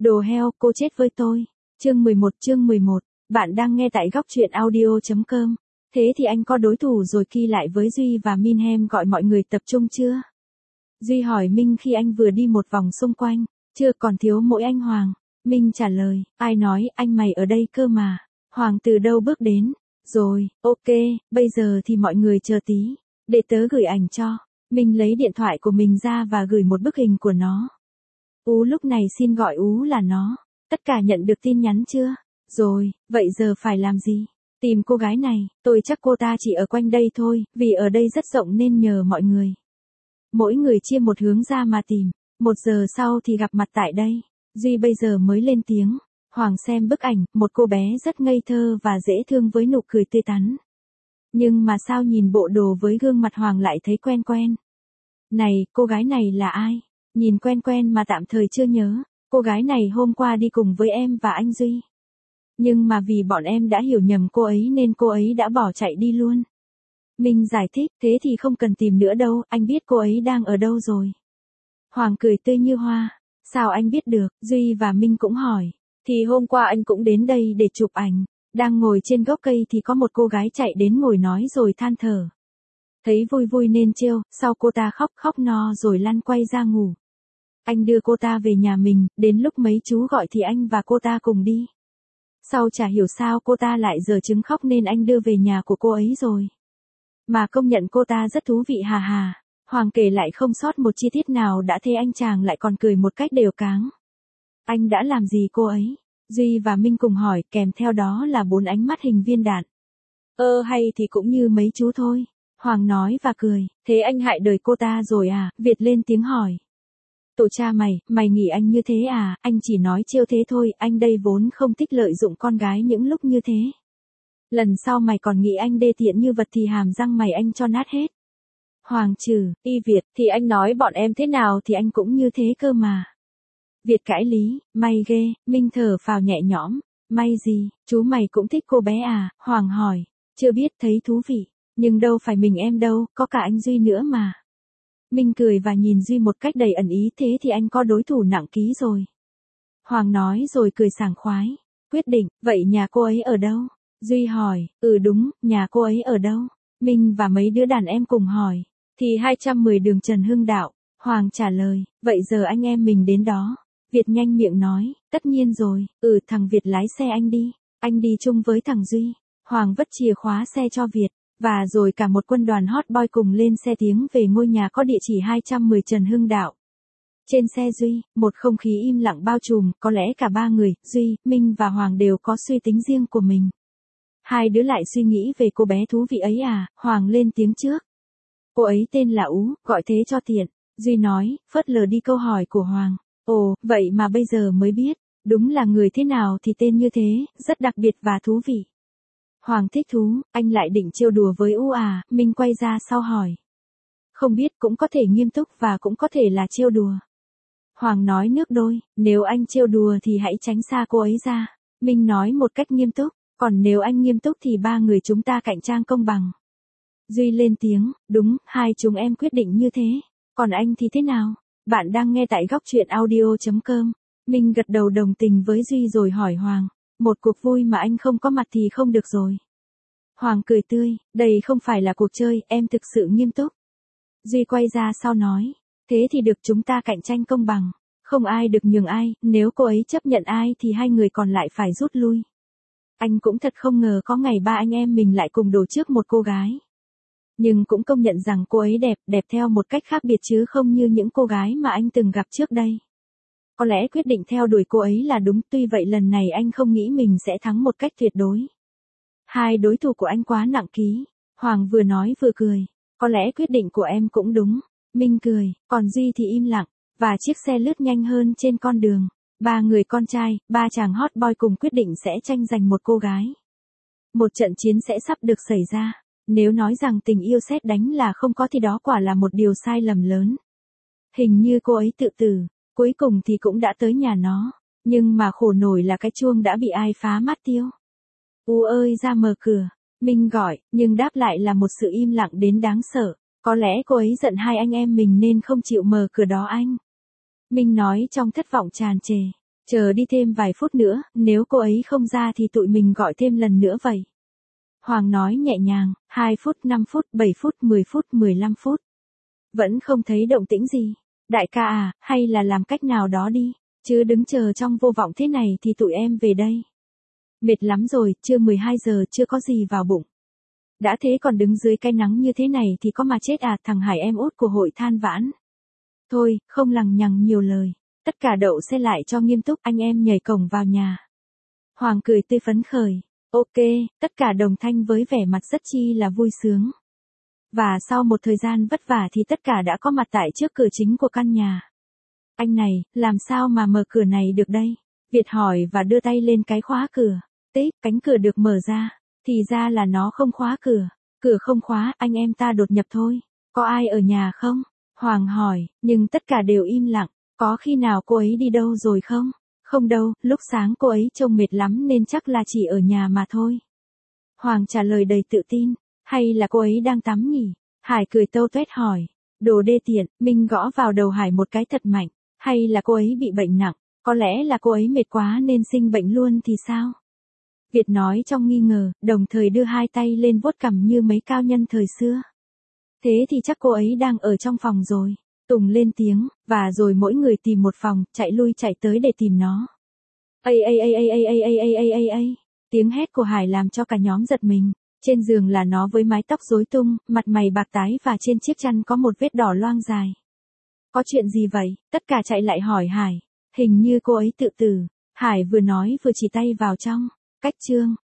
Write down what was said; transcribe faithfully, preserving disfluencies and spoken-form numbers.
Đồ heo, cô chết với tôi. Chương mười một chương mười một, bạn đang nghe tại góc truyện audio chấm com. Thế thì anh có đối thủ rồi, Kỳ lại với Duy và Minhem gọi mọi người tập trung chưa? Duy hỏi Minh khi anh vừa đi một vòng xung quanh. Chưa, còn thiếu mỗi anh Hoàng. Minh trả lời, ai nói, anh mày ở đây cơ mà. Hoàng từ đâu bước đến. Rồi, ok, bây giờ thì mọi người chờ tí. Để tớ gửi ảnh cho. Minh lấy điện thoại của mình ra và gửi một bức hình của nó. Ú lúc này xin gọi Ú là nó. Tất cả nhận được tin nhắn chưa? Rồi, vậy giờ phải làm gì? Tìm cô gái này, tôi chắc cô ta chỉ ở quanh đây thôi, vì ở đây rất rộng nên nhờ mọi người. Mỗi người chia một hướng ra mà tìm, một giờ sau thì gặp mặt tại đây. Duy bây giờ mới lên tiếng. Hoàng xem bức ảnh, một cô bé rất ngây thơ và dễ thương với nụ cười tươi tắn. Nhưng mà sao nhìn bộ đồ với gương mặt Hoàng lại thấy quen quen? Này, cô gái này là ai? Nhìn quen quen mà tạm thời chưa nhớ. Cô gái này hôm qua đi cùng với em và anh Duy. Nhưng mà vì bọn em đã hiểu nhầm cô ấy nên cô ấy đã bỏ chạy đi luôn. Minh giải thích, thế thì không cần tìm nữa đâu, anh biết cô ấy đang ở đâu rồi. Hoàng cười tươi như hoa. Sao anh biết được? Duy và Minh cũng hỏi. Thì hôm qua anh cũng đến đây để chụp ảnh. Đang ngồi trên gốc cây thì có một cô gái chạy đến ngồi nói rồi than thở. Thấy vui vui nên trêu, sau cô ta khóc khóc no rồi lăn quay ra ngủ. Anh đưa cô ta về nhà mình, đến lúc mấy chú gọi thì anh và cô ta cùng đi. Sau chả hiểu sao cô ta lại giở trứng khóc nên anh đưa về nhà của cô ấy rồi. Mà công nhận cô ta rất thú vị hà hà. Hoàng kể lại không sót một chi tiết nào đã thế anh chàng lại còn cười một cách đều cáng. Anh đã làm gì cô ấy? Duy và Minh cùng hỏi, kèm theo đó là bốn ánh mắt hình viên đạn. Ơ hay thì cũng như mấy chú thôi. Hoàng nói và cười, thế anh hại đời cô ta rồi à? Việt lên tiếng hỏi. Tổ cha mày, mày nghĩ anh như thế à? Anh chỉ nói trêu thế thôi, anh đây vốn không thích lợi dụng con gái những lúc như thế. Lần sau mày còn nghĩ anh đê tiện như vật thì hàm răng mày anh cho nát hết. Hoàng trừ, y Việt, thì anh nói bọn em thế nào thì anh cũng như thế cơ mà. Việt cãi lý, may ghê. Minh thở phào nhẹ nhõm. May gì, chú mày cũng thích cô bé à? Hoàng hỏi, chưa biết, thấy thú vị. Nhưng đâu phải mình em đâu, có cả anh Duy nữa mà. Minh cười và nhìn Duy một cách đầy ẩn ý, thế thì anh có đối thủ nặng ký rồi. Hoàng nói rồi cười sảng khoái. Quyết định, vậy nhà cô ấy ở đâu? Duy hỏi, ừ đúng, nhà cô ấy ở đâu? Minh và mấy đứa đàn em cùng hỏi. Thì hai trăm mười đường Trần Hưng Đạo. Hoàng trả lời, vậy giờ anh em mình đến đó. Việt nhanh miệng nói, tất nhiên rồi, ừ thằng Việt lái xe anh đi. Anh đi chung với thằng Duy. Hoàng vất chìa khóa xe cho Việt. Và rồi cả một quân đoàn hot boy cùng lên xe tiến về ngôi nhà có địa chỉ hai trăm mười Trần Hưng Đạo. Trên xe Duy, một không khí im lặng bao trùm, có lẽ cả ba người, Duy, Minh và Hoàng đều có suy tính riêng của mình. Hai đứa lại suy nghĩ về cô bé thú vị ấy à? Hoàng lên tiếng trước. Cô ấy tên là Ú, gọi thế cho tiện. Duy nói, phớt lờ đi câu hỏi của Hoàng. Ồ, vậy mà bây giờ mới biết, đúng là người thế nào thì tên như thế, rất đặc biệt và thú vị. Hoàng thích thú, anh lại định trêu đùa với Ú à? Minh quay ra sau hỏi. Không biết, cũng có thể nghiêm túc và cũng có thể là trêu đùa. Hoàng nói nước đôi, nếu anh trêu đùa thì hãy tránh xa cô ấy ra. Minh nói một cách nghiêm túc, còn nếu anh nghiêm túc thì ba người chúng ta cạnh tranh công bằng. Duy lên tiếng, đúng, hai chúng em quyết định như thế. Còn anh thì thế nào? Bạn đang nghe tại góc truyện audio chấm com. Minh gật đầu đồng tình với Duy rồi hỏi Hoàng. Một cuộc vui mà anh không có mặt thì không được rồi. Hoàng cười tươi, đây không phải là cuộc chơi, em thực sự nghiêm túc. Duy quay ra sau nói, thế thì được, chúng ta cạnh tranh công bằng. Không ai được nhường ai, nếu cô ấy chấp nhận ai thì hai người còn lại phải rút lui. Anh cũng thật không ngờ có ngày ba anh em mình lại cùng đổ trước một cô gái. Nhưng cũng công nhận rằng cô ấy đẹp, đẹp theo một cách khác biệt chứ không như những cô gái mà anh từng gặp trước đây. Có lẽ quyết định theo đuổi cô ấy là đúng, tuy vậy lần này anh không nghĩ mình sẽ thắng một cách tuyệt đối. Hai đối thủ của anh quá nặng ký. Hoàng vừa nói vừa cười. Có lẽ quyết định của em cũng đúng. Minh cười, còn Duy thì im lặng. Và chiếc xe lướt nhanh hơn trên con đường. Ba người con trai, ba chàng hot boy cùng quyết định sẽ tranh giành một cô gái. Một trận chiến sẽ sắp được xảy ra. Nếu nói rằng tình yêu sét đánh là không có thì đó quả là một điều sai lầm lớn. Hình như cô ấy tự tử. Cuối cùng thì cũng đã tới nhà nó. Nhưng mà khổ nổi là cái chuông đã bị ai phá mất tiêu. U ơi ra mở cửa. Minh gọi, nhưng đáp lại là một sự im lặng đến đáng sợ. Có lẽ cô ấy giận hai anh em mình nên không chịu mở cửa đó anh. Minh nói trong thất vọng tràn trề. Chờ đi thêm vài phút nữa, nếu cô ấy không ra thì tụi mình gọi thêm lần nữa vậy. Hoàng nói nhẹ nhàng, hai phút, năm phút, bảy phút, mười phút, mười lăm phút. Vẫn không thấy động tĩnh gì. Đại ca à, hay là làm cách nào đó đi, chứ đứng chờ trong vô vọng thế này thì tụi em về đây. Mệt lắm rồi, chưa mười hai giờ chưa có gì vào bụng. Đã thế còn đứng dưới cái nắng như thế này thì có mà chết à, thằng Hải em út của hội than vãn. Thôi, không lằng nhằng nhiều lời. Tất cả đậu xe lại cho nghiêm túc, anh em nhảy cổng vào nhà. Hoàng cười tươi phấn khởi. Ok, tất cả đồng thanh với vẻ mặt rất chi là vui sướng. Và sau một thời gian vất vả thì tất cả đã có mặt tại trước cửa chính của căn nhà. Anh này, làm sao mà mở cửa này được đây? Việt hỏi và đưa tay lên cái khóa cửa. Tích, cánh cửa được mở ra. Thì ra là nó không khóa cửa. Cửa không khóa, anh em ta đột nhập thôi. Có ai ở nhà không? Hoàng hỏi, nhưng tất cả đều im lặng. Có khi nào cô ấy đi đâu rồi không? Không đâu, lúc sáng cô ấy trông mệt lắm nên chắc là chỉ ở nhà mà thôi. Hoàng trả lời đầy tự tin. Hay là cô ấy đang tắm nhỉ? Hải cười tâu tuét hỏi. Đồ đê tiện, Minh gõ vào đầu Hải một cái thật mạnh. Hay là cô ấy bị bệnh nặng? Có lẽ là cô ấy mệt quá nên sinh bệnh luôn thì sao? Việt nói trong nghi ngờ, đồng thời đưa hai tay lên vuốt cằm như mấy cao nhân thời xưa. Thế thì chắc cô ấy đang ở trong phòng rồi. Tùng lên tiếng, và rồi mỗi người tìm một phòng, chạy lui chạy tới để tìm nó. Ây ây ây ây ây ây ây ây ây ây ây. Tiếng hét của Hải làm cho cả nhóm giật mình. Trên giường là nó với mái tóc rối tung, mặt mày bạc tái và trên chiếc chăn có một vết đỏ loang dài. Có chuyện gì vậy? Tất cả chạy lại hỏi Hải. Hình như cô ấy tự tử. Hải vừa nói vừa chỉ tay vào trong. Cách chương.